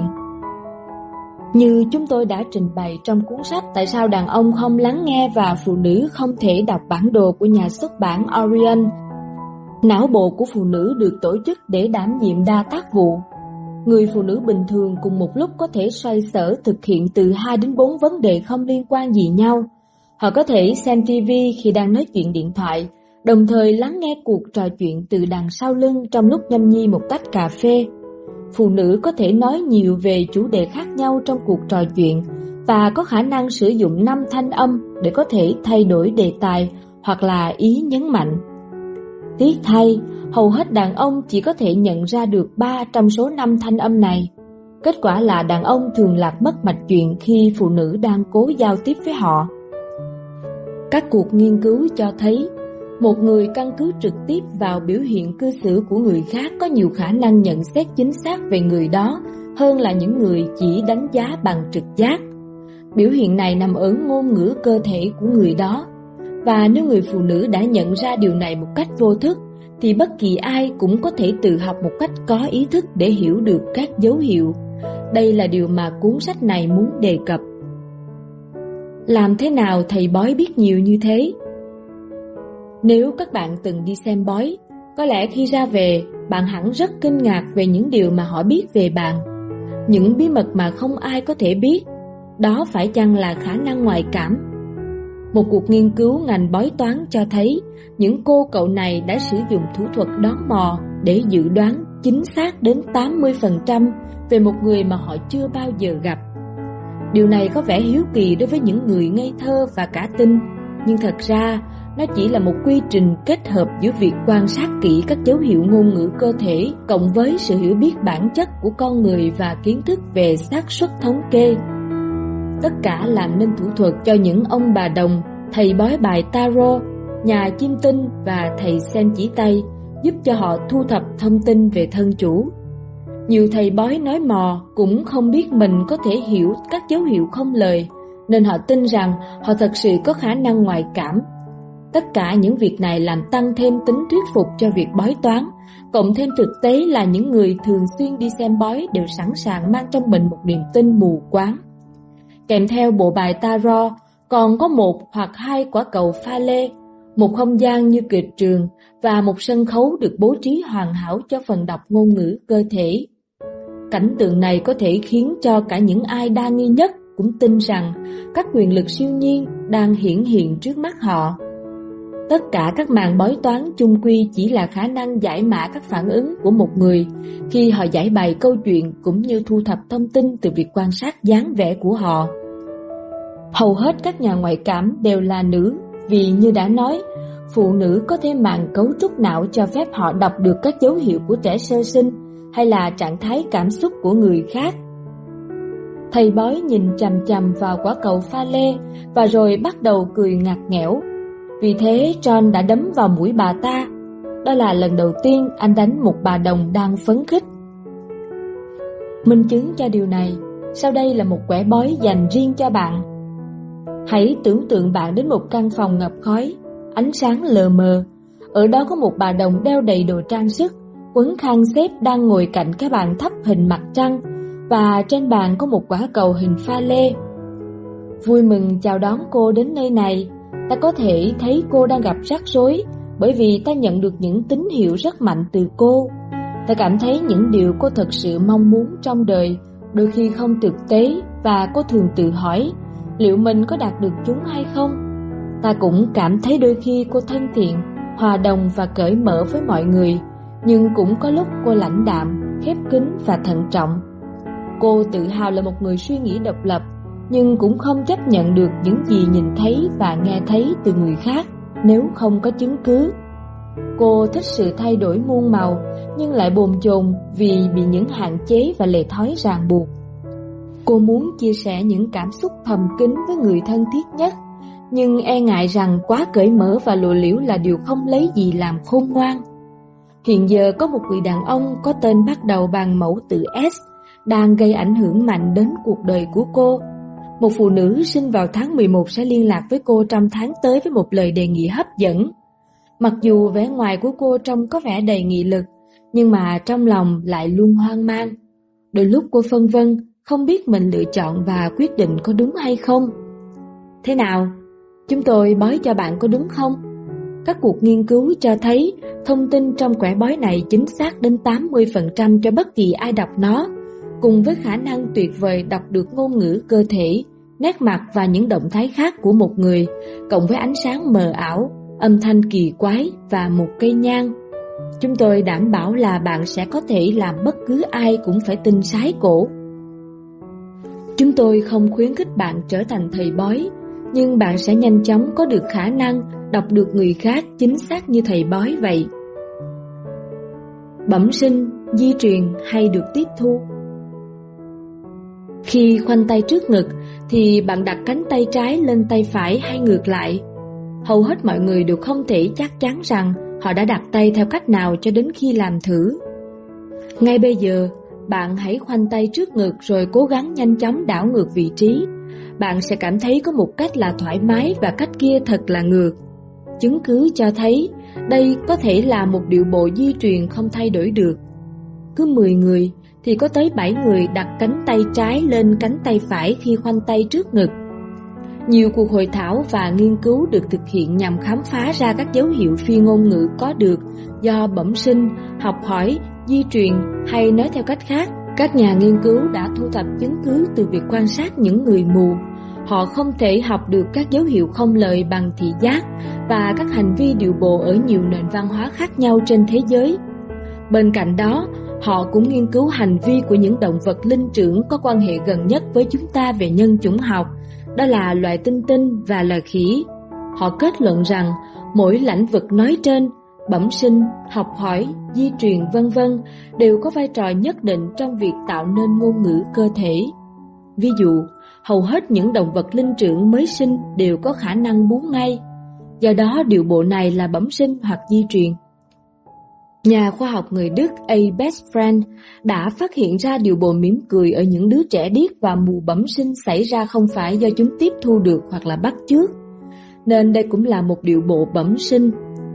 Như chúng tôi đã trình bày trong cuốn sách Tại sao đàn ông không lắng nghe và phụ nữ không thể đọc bản đồ của nhà xuất bản Orion, não bộ của phụ nữ được tổ chức để đảm nhiệm đa tác vụ. Người phụ nữ bình thường cùng một lúc có thể xoay sở thực hiện từ hai đến bốn vấn đề không liên quan gì nhau. Họ có thể xem ti vi khi đang nói chuyện điện thoại, đồng thời lắng nghe cuộc trò chuyện từ đằng sau lưng trong lúc nhâm nhi một tách cà phê. Phụ nữ có thể nói nhiều về chủ đề khác nhau trong cuộc trò chuyện và có khả năng sử dụng năm thanh âm để có thể thay đổi đề tài hoặc là ý nhấn mạnh. Tiếc thay, hầu hết đàn ông chỉ có thể nhận ra được ba trong số năm thanh âm này. Kết quả là đàn ông thường lạc mất mạch chuyện khi phụ nữ đang cố giao tiếp với họ. Các cuộc nghiên cứu cho thấy, một người căn cứ trực tiếp vào biểu hiện cư xử của người khác có nhiều khả năng nhận xét chính xác về người đó hơn là những người chỉ đánh giá bằng trực giác. Biểu hiện này nằm ở ngôn ngữ cơ thể của người đó. Và nếu người phụ nữ đã nhận ra điều này một cách vô thức, thì bất kỳ ai cũng có thể tự học một cách có ý thức để hiểu được các dấu hiệu. Đây là điều mà cuốn sách này muốn đề cập. Làm thế nào thầy bói biết nhiều như thế? Nếu các bạn từng đi xem bói, có lẽ khi ra về, bạn hẳn rất kinh ngạc về những điều mà họ biết về bạn. Những bí mật mà không ai có thể biết, đó phải chăng là khả năng ngoại cảm? Một cuộc nghiên cứu ngành bói toán cho thấy những cô cậu này đã sử dụng thủ thuật đoán mò để dự đoán chính xác đến tám mươi phần trăm về một người mà họ chưa bao giờ gặp. Điều này có vẻ hiếu kỳ đối với những người ngây thơ và cả tin, nhưng thật ra nó chỉ là một quy trình kết hợp giữa việc quan sát kỹ các dấu hiệu ngôn ngữ cơ thể cộng với sự hiểu biết bản chất của con người và kiến thức về xác suất thống kê. Tất cả làm nên thủ thuật cho những ông bà đồng, thầy bói bài tarot, nhà chiêm tinh và thầy xem chỉ tay, giúp cho họ thu thập thông tin về thân chủ. Nhiều thầy bói nói mò cũng không biết mình có thể hiểu các dấu hiệu không lời, nên họ tin rằng họ thật sự có khả năng ngoại cảm. Tất cả những việc này làm tăng thêm tính thuyết phục cho việc bói toán, cộng thêm thực tế là những người thường xuyên đi xem bói đều sẵn sàng mang trong mình một niềm tin mù quáng. Kèm theo bộ bài tarot còn có một hoặc hai quả cầu pha lê, một không gian như kịch trường và một sân khấu được bố trí hoàn hảo cho phần đọc ngôn ngữ cơ thể. Cảnh tượng này có thể khiến cho cả những ai đa nghi nhất cũng tin rằng các quyền lực siêu nhiên đang hiển hiện trước mắt họ. Tất cả các màn bói toán chung quy chỉ là khả năng giải mã các phản ứng của một người khi họ giải bày câu chuyện cũng như thu thập thông tin từ việc quan sát dáng vẻ của họ. Hầu hết các nhà ngoại cảm đều là nữ vì như đã nói, phụ nữ có thêm màng cấu trúc não cho phép họ đọc được các dấu hiệu của trẻ sơ sinh hay là trạng thái cảm xúc của người khác. Thầy bói nhìn chằm chằm vào quả cầu pha lê và rồi bắt đầu cười ngặt nghẽo. Vì thế John đã đấm vào mũi bà ta. Đó là lần đầu tiên anh đánh một bà đồng đang phấn khích. Minh chứng cho điều này, sau đây là một quẻ bói dành riêng cho bạn. Hãy tưởng tượng bạn đến một căn phòng ngập khói, ánh sáng lờ mờ. Ở đó có một bà đồng đeo đầy đồ trang sức, quấn khăn xếp đang ngồi cạnh cái bàn thấp hình mặt trăng, và trên bàn có một quả cầu hình pha lê. Vui mừng chào đón cô đến nơi này. Ta có thể thấy cô đang gặp rắc rối, bởi vì ta nhận được những tín hiệu rất mạnh từ cô. Ta cảm thấy những điều cô thật sự mong muốn trong đời đôi khi không thực tế, và cô thường tự hỏi liệu mình có đạt được chúng hay không. Ta cũng cảm thấy đôi khi cô thân thiện, hòa đồng và cởi mở với mọi người, nhưng cũng có lúc cô lãnh đạm, khép kín và thận trọng. Cô tự hào là một người suy nghĩ độc lập, nhưng cũng không chấp nhận được những gì nhìn thấy và nghe thấy từ người khác nếu không có chứng cứ. Cô thích sự thay đổi muôn màu, nhưng lại bồn chồn vì bị những hạn chế và lề thói ràng buộc. Cô muốn chia sẻ những cảm xúc thầm kín với người thân thiết nhất, nhưng e ngại rằng quá cởi mở và lộ liễu là điều không lấy gì làm khôn ngoan. Hiện giờ có một người đàn ông có tên bắt đầu bằng mẫu tự S đang gây ảnh hưởng mạnh đến cuộc đời của cô. Một phụ nữ sinh vào tháng mười một sẽ liên lạc với cô trong tháng tới với một lời đề nghị hấp dẫn. Mặc dù vẻ ngoài của cô trông có vẻ đầy nghị lực, nhưng mà trong lòng lại luôn hoang mang. Đôi lúc cô phân vân, không biết mình lựa chọn và quyết định có đúng hay không. Thế nào? Chúng tôi bói cho bạn có đúng không? Các cuộc nghiên cứu cho thấy thông tin trong quẻ bói này chính xác đến tám mươi phần trăm cho bất kỳ ai đọc nó, cùng với khả năng tuyệt vời đọc được ngôn ngữ cơ thể, nét mặt và những động thái khác của một người, cộng với ánh sáng mờ ảo, âm thanh kỳ quái và một cây nhang. Chúng tôi đảm bảo là bạn sẽ có thể làm bất cứ ai cũng phải tin sái cổ. Chúng tôi không khuyến khích bạn trở thành thầy bói, nhưng bạn sẽ nhanh chóng có được khả năng đọc được người khác chính xác như thầy bói vậy. Bẩm sinh, di truyền hay được tiếp thu? Khi khoanh tay trước ngực thì bạn đặt cánh tay trái lên tay phải hay ngược lại? Hầu hết mọi người đều không thể chắc chắn rằng họ đã đặt tay theo cách nào cho đến khi làm thử. Ngay bây giờ, bạn hãy khoanh tay trước ngực rồi cố gắng nhanh chóng đảo ngược vị trí. Bạn sẽ cảm thấy có một cách là thoải mái và cách kia thật là ngược. Chứng cứ cho thấy đây có thể là một điệu bộ di truyền không thay đổi được. Cứ mười người thì có tới bảy người đặt cánh tay trái lên cánh tay phải khi khoanh tay trước ngực. Nhiều cuộc hội thảo và nghiên cứu được thực hiện nhằm khám phá ra các dấu hiệu phi ngôn ngữ có được do bẩm sinh, học hỏi, di truyền, hay nói theo cách khác, các nhà nghiên cứu đã thu thập chứng cứ từ việc quan sát những người mù. Họ không thể học được các dấu hiệu không lời bằng thị giác và các hành vi điệu bộ ở nhiều nền văn hóa khác nhau trên thế giới. Bên cạnh đó, họ cũng nghiên cứu hành vi của những động vật linh trưởng có quan hệ gần nhất với chúng ta về nhân chủng học, đó là loài tinh tinh và loài khỉ. Họ kết luận rằng mỗi lĩnh vực nói trên, bẩm sinh, học hỏi, di truyền vân vân đều có vai trò nhất định trong việc tạo nên ngôn ngữ cơ thể. Ví dụ, hầu hết những động vật linh trưởng mới sinh đều có khả năng bú ngay. Do đó điệu bộ này là bẩm sinh hoặc di truyền. Nhà khoa học người Đức A. Bestfriend đã phát hiện ra điệu bộ mỉm cười ở những đứa trẻ điếc và mù bẩm sinh xảy ra không phải do chúng tiếp thu được hoặc là bắt chước, nên đây cũng là một điệu bộ bẩm sinh.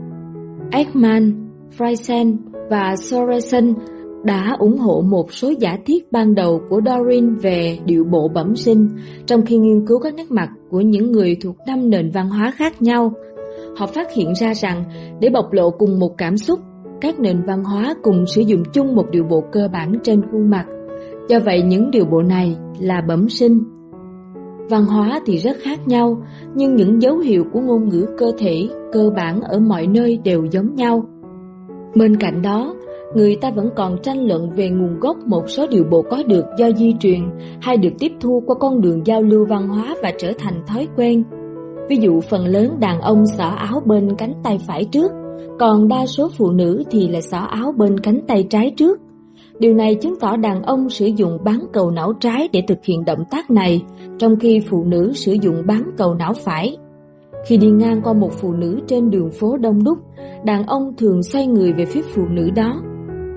Ekman, Friesen và Sorensen đã ủng hộ một số giả thiết ban đầu của Darwin về điệu bộ bẩm sinh, trong khi nghiên cứu các nét mặt của những người thuộc năm nền văn hóa khác nhau. Họ phát hiện ra rằng để bộc lộ cùng một cảm xúc, các nền văn hóa cùng sử dụng chung một điệu bộ cơ bản trên khuôn mặt. Do vậy những điệu bộ này là bẩm sinh. Văn hóa thì rất khác nhau, nhưng những dấu hiệu của ngôn ngữ cơ thể cơ bản ở mọi nơi đều giống nhau. Bên cạnh đó, người ta vẫn còn tranh luận về nguồn gốc một số điệu bộ có được do di truyền hay được tiếp thu qua con đường giao lưu văn hóa và trở thành thói quen. Ví dụ phần lớn đàn ông xỏ áo bên cánh tay phải trước, còn đa số phụ nữ thì lại xỏ áo bên cánh tay trái trước. Điều này chứng tỏ đàn ông sử dụng bán cầu não trái để thực hiện động tác này, trong khi phụ nữ sử dụng bán cầu não phải. Khi đi ngang qua một phụ nữ trên đường phố đông đúc, đàn ông thường xoay người về phía phụ nữ đó.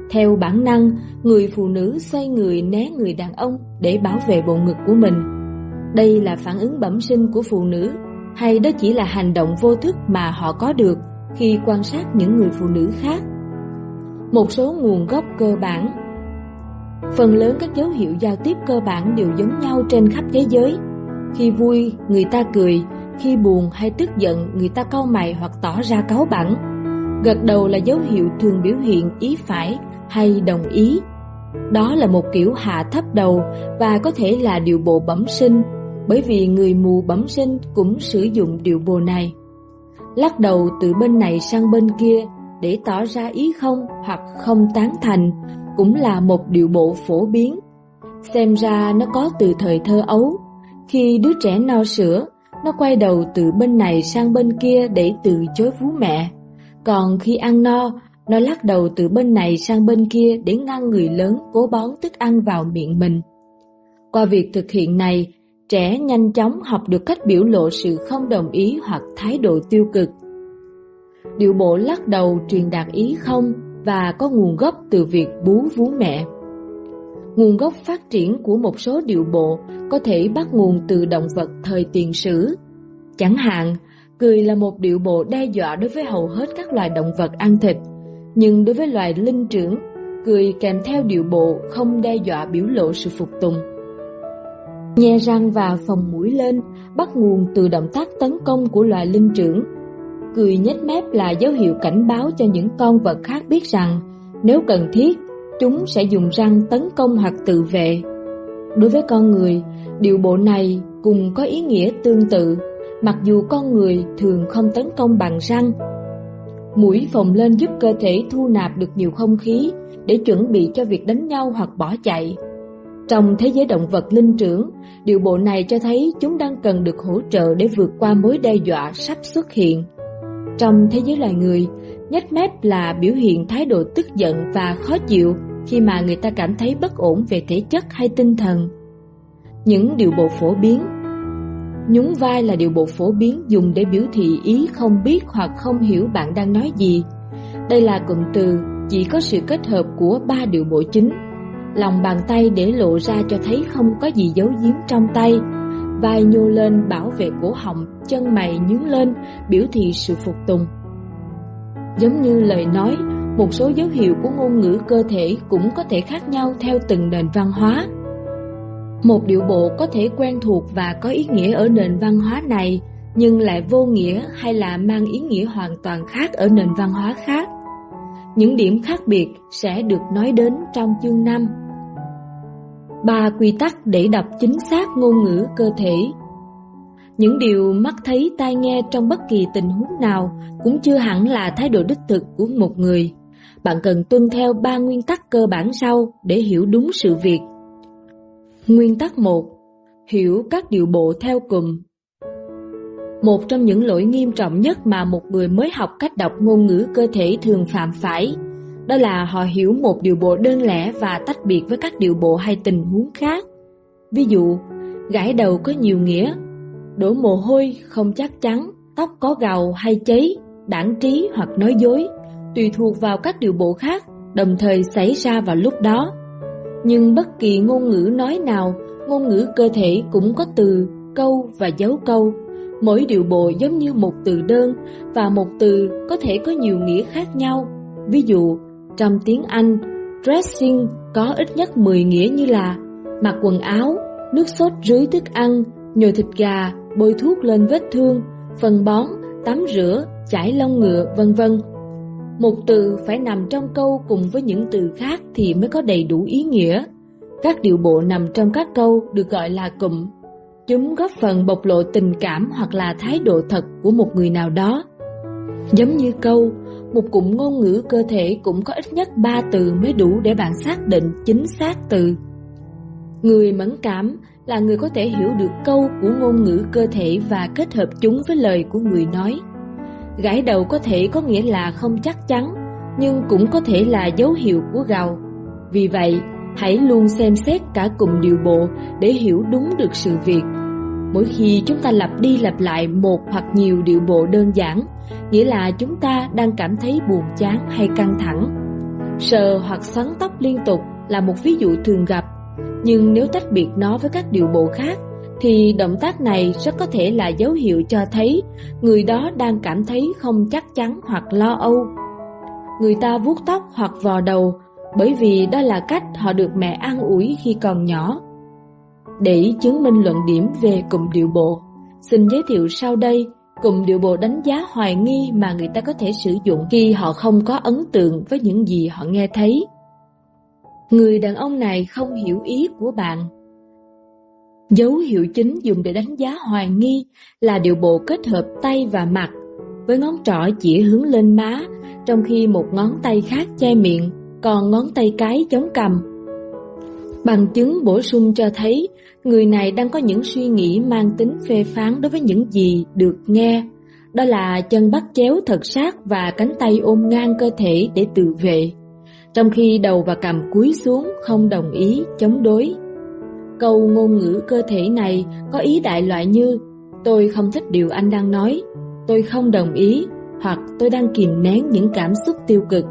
Theo bản năng, người phụ nữ xoay người né người đàn ông để bảo vệ bộ ngực của mình. Đây là phản ứng bẩm sinh của phụ nữ, hay đó chỉ là hành động vô thức mà họ có được khi quan sát những người phụ nữ khác? Một số nguồn gốc cơ bản. Phần lớn các dấu hiệu giao tiếp cơ bản đều giống nhau trên khắp thế giới. Khi vui, người ta cười. Khi buồn hay tức giận, người ta cau mày hoặc tỏ ra cáu bẳn. Gật đầu là dấu hiệu thường biểu hiện ý phải hay đồng ý. Đó là một kiểu hạ thấp đầu và có thể là điệu bộ bẩm sinh, bởi vì người mù bẩm sinh cũng sử dụng điệu bộ này. Lắc đầu từ bên này sang bên kia để tỏ ra ý không hoặc không tán thành cũng là một điệu bộ phổ biến. Xem ra nó có từ thời thơ ấu. Khi đứa trẻ no sữa, nó quay đầu từ bên này sang bên kia để từ chối vú mẹ. Còn khi ăn no, nó lắc đầu từ bên này sang bên kia để ngăn người lớn cố bón thức ăn vào miệng mình. Qua việc thực hiện này, trẻ nhanh chóng học được cách biểu lộ sự không đồng ý hoặc thái độ tiêu cực. Điệu bộ lắc đầu truyền đạt ý không và có nguồn gốc từ việc bú vú mẹ. Nguồn gốc phát triển của một số điệu bộ có thể bắt nguồn từ động vật thời tiền sử. Chẳng hạn, cười là một điệu bộ đe dọa đối với hầu hết các loài động vật ăn thịt, nhưng đối với loài linh trưởng, cười kèm theo điệu bộ không đe dọa biểu lộ sự phục tùng. Nhe răng và phồng mũi lên bắt nguồn từ động tác tấn công của loài linh trưởng. Cười nhếch mép là dấu hiệu cảnh báo cho những con vật khác biết rằng nếu cần thiết, chúng sẽ dùng răng tấn công hoặc tự vệ. Đối với con người, điệu bộ này cùng có ý nghĩa tương tự, mặc dù con người thường không tấn công bằng răng. Mũi phồng lên giúp cơ thể thu nạp được nhiều không khí để chuẩn bị cho việc đánh nhau hoặc bỏ chạy. Trong thế giới động vật linh trưởng, điệu bộ này cho thấy chúng đang cần được hỗ trợ để vượt qua mối đe dọa sắp xuất hiện. Trong thế giới loài người, nhếch mép là biểu hiện thái độ tức giận và khó chịu khi mà người ta cảm thấy bất ổn về thể chất hay tinh thần. Những điệu bộ phổ biến. Nhún vai là điệu bộ phổ biến dùng để biểu thị ý không biết hoặc không hiểu bạn đang nói gì. Đây là cụm từ chỉ có sự kết hợp của ba điệu bộ chính. Lòng bàn tay để lộ ra cho thấy không có gì giấu giếm trong tay. Vai nhô lên bảo vệ cổ họng, chân mày nhướng lên biểu thị sự phục tùng. Giống như lời nói, một số dấu hiệu của ngôn ngữ cơ thể cũng có thể khác nhau theo từng nền văn hóa. Một điệu bộ có thể quen thuộc và có ý nghĩa ở nền văn hóa này, nhưng lại vô nghĩa hay là mang ý nghĩa hoàn toàn khác ở nền văn hóa khác. Những điểm khác biệt sẽ được nói đến trong chương năm. Ba quy tắc để đọc chính xác ngôn ngữ cơ thể. Những điều mắt thấy tai nghe trong bất kỳ tình huống nào cũng chưa hẳn là thái độ đích thực của một người. Bạn cần tuân theo ba nguyên tắc cơ bản sau để hiểu đúng sự việc. Nguyên tắc một. Hiểu các điệu bộ theo cụm. Một trong những lỗi nghiêm trọng nhất mà một người mới học cách đọc ngôn ngữ cơ thể thường phạm phải, đó là họ hiểu một điệu bộ đơn lẻ và tách biệt với các điệu bộ hay tình huống khác. Ví dụ, gãi đầu có nhiều nghĩa, đổ mồ hôi không chắc chắn, tóc có gầu hay cháy, đãng trí hoặc nói dối, tùy thuộc vào các điệu bộ khác đồng thời xảy ra vào lúc đó. Nhưng bất kỳ ngôn ngữ nói nào, ngôn ngữ cơ thể cũng có từ, câu và dấu câu. Mỗi điệu bộ giống như một từ đơn và một từ có thể có nhiều nghĩa khác nhau. Ví dụ, trong tiếng Anh, dressing có ít nhất mười nghĩa như là mặc quần áo, nước sốt rưới thức ăn, nhồi thịt gà, bôi thuốc lên vết thương, phân bón, tắm rửa, chải lông ngựa, vân vân. Một từ phải nằm trong câu cùng với những từ khác thì mới có đầy đủ ý nghĩa. Các điệu bộ nằm trong các câu được gọi là cụm. Chúng góp phần bộc lộ tình cảm hoặc là thái độ thật của một người nào đó. Giống như câu, một cụm ngôn ngữ cơ thể cũng có ít nhất ba từ mới đủ để bạn xác định chính xác từ. Người mẫn cảm là người có thể hiểu được câu của ngôn ngữ cơ thể và kết hợp chúng với lời của người nói. Gãi đầu có thể có nghĩa là không chắc chắn, nhưng cũng có thể là dấu hiệu của gầu. Vì vậy, hãy luôn xem xét cả cụm điệu bộ để hiểu đúng được sự việc. Mỗi khi chúng ta lặp đi lặp lại một hoặc nhiều điệu bộ đơn giản, nghĩa là chúng ta đang cảm thấy buồn chán hay căng thẳng. Sờ hoặc xoắn tóc liên tục là một ví dụ thường gặp, nhưng nếu tách biệt nó với các điệu bộ khác thì động tác này rất có thể là dấu hiệu cho thấy người đó đang cảm thấy không chắc chắn hoặc lo âu. Người ta vuốt tóc hoặc vò đầu bởi vì đó là cách họ được mẹ an ủi khi còn nhỏ. Để chứng minh luận điểm về cụm điệu bộ, xin giới thiệu sau đây cụm điệu bộ đánh giá hoài nghi mà người ta có thể sử dụng khi họ không có ấn tượng với những gì họ nghe thấy. Người đàn ông này không hiểu ý của bạn. Dấu hiệu chính dùng để đánh giá hoài nghi là điệu bộ kết hợp tay và mặt, với ngón trỏ chỉ hướng lên má, trong khi một ngón tay khác che miệng, còn ngón tay cái chống cằm. Bằng chứng bổ sung cho thấy người này đang có những suy nghĩ mang tính phê phán đối với những gì được nghe. Đó là chân bắt chéo thật sát và cánh tay ôm ngang cơ thể để tự vệ, trong khi đầu và cằm cúi xuống không đồng ý, chống đối. Câu ngôn ngữ cơ thể này có ý đại loại như tôi không thích điều anh đang nói, tôi không đồng ý, hoặc tôi đang kìm nén những cảm xúc tiêu cực.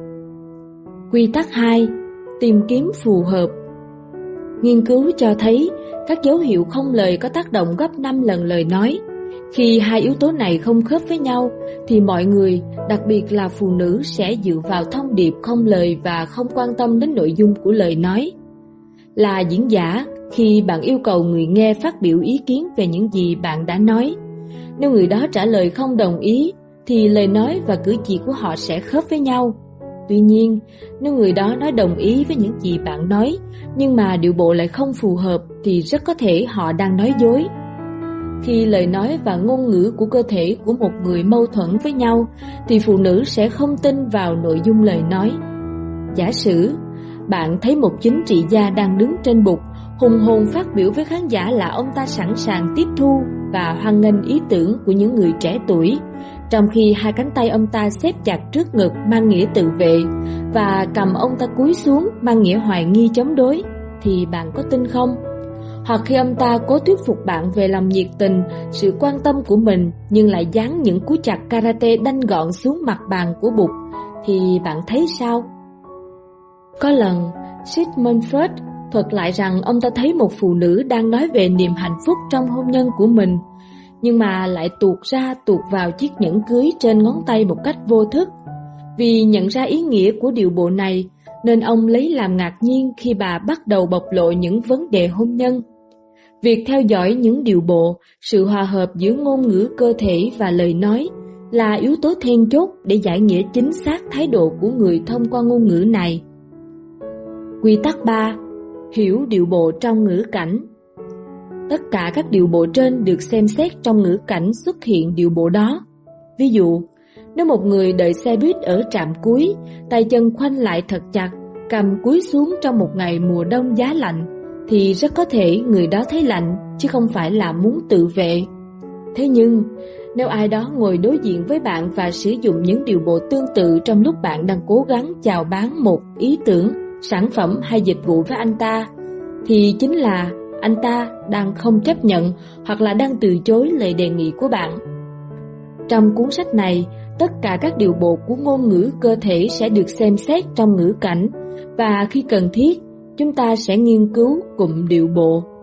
Quy tắc hai. Tìm kiếm phù hợp. Nghiên cứu cho thấy các dấu hiệu không lời có tác động gấp năm lần lời nói. Khi hai yếu tố này không khớp với nhau thì mọi người, đặc biệt là phụ nữ, sẽ dựa vào thông điệp không lời và không quan tâm đến nội dung của lời nói. Là diễn giả, khi bạn yêu cầu người nghe phát biểu ý kiến về những gì bạn đã nói, nếu người đó trả lời không đồng ý thì lời nói và cử chỉ của họ sẽ khớp với nhau. Tuy nhiên, nếu người đó nói đồng ý với những gì bạn nói nhưng mà điệu bộ lại không phù hợp thì rất có thể họ đang nói dối. Khi lời nói và ngôn ngữ của cơ thể của một người mâu thuẫn với nhau thì phụ nữ sẽ không tin vào nội dung lời nói. Giả sử bạn thấy một chính trị gia đang đứng trên bục hùng hồn phát biểu với khán giả là ông ta sẵn sàng tiếp thu và hoan nghênh ý tưởng của những người trẻ tuổi, trong khi hai cánh tay ông ta xếp chặt trước ngực mang nghĩa tự vệ và cầm ông ta cúi xuống mang nghĩa hoài nghi chống đối, thì bạn có tin không? Hoặc khi ông ta cố thuyết phục bạn về lòng nhiệt tình, sự quan tâm của mình nhưng lại giáng những cú chặt karate đanh gọn xuống mặt bàn của bục, thì bạn thấy sao? Có lần, Sigmund Freud thuật lại rằng ông ta thấy một phụ nữ đang nói về niềm hạnh phúc trong hôn nhân của mình, nhưng mà lại tuột ra tuột vào chiếc nhẫn cưới trên ngón tay một cách vô thức. Vì nhận ra ý nghĩa của điệu bộ này, nên ông lấy làm ngạc nhiên khi bà bắt đầu bộc lộ những vấn đề hôn nhân. Việc theo dõi những điệu bộ, sự hòa hợp giữa ngôn ngữ cơ thể và lời nói là yếu tố then chốt để giải nghĩa chính xác thái độ của người thông qua ngôn ngữ này. Quy tắc ba. Hiểu điệu bộ trong ngữ cảnh. Tất cả các điệu bộ trên được xem xét trong ngữ cảnh xuất hiện điệu bộ đó. Ví dụ, nếu một người đợi xe buýt ở trạm cuối, tay chân khoanh lại thật chặt, cầm cúi xuống trong một ngày mùa đông giá lạnh, thì rất có thể người đó thấy lạnh, chứ không phải là muốn tự vệ. Thế nhưng, nếu ai đó ngồi đối diện với bạn và sử dụng những điệu bộ tương tự trong lúc bạn đang cố gắng chào bán một ý tưởng, sản phẩm hay dịch vụ với anh ta, thì chính là anh ta đang không chấp nhận hoặc là đang từ chối lời đề nghị của bạn. Trong cuốn sách này, tất cả các điệu bộ của ngôn ngữ cơ thể sẽ được xem xét trong ngữ cảnh, và khi cần thiết, chúng ta sẽ nghiên cứu cụm điệu bộ.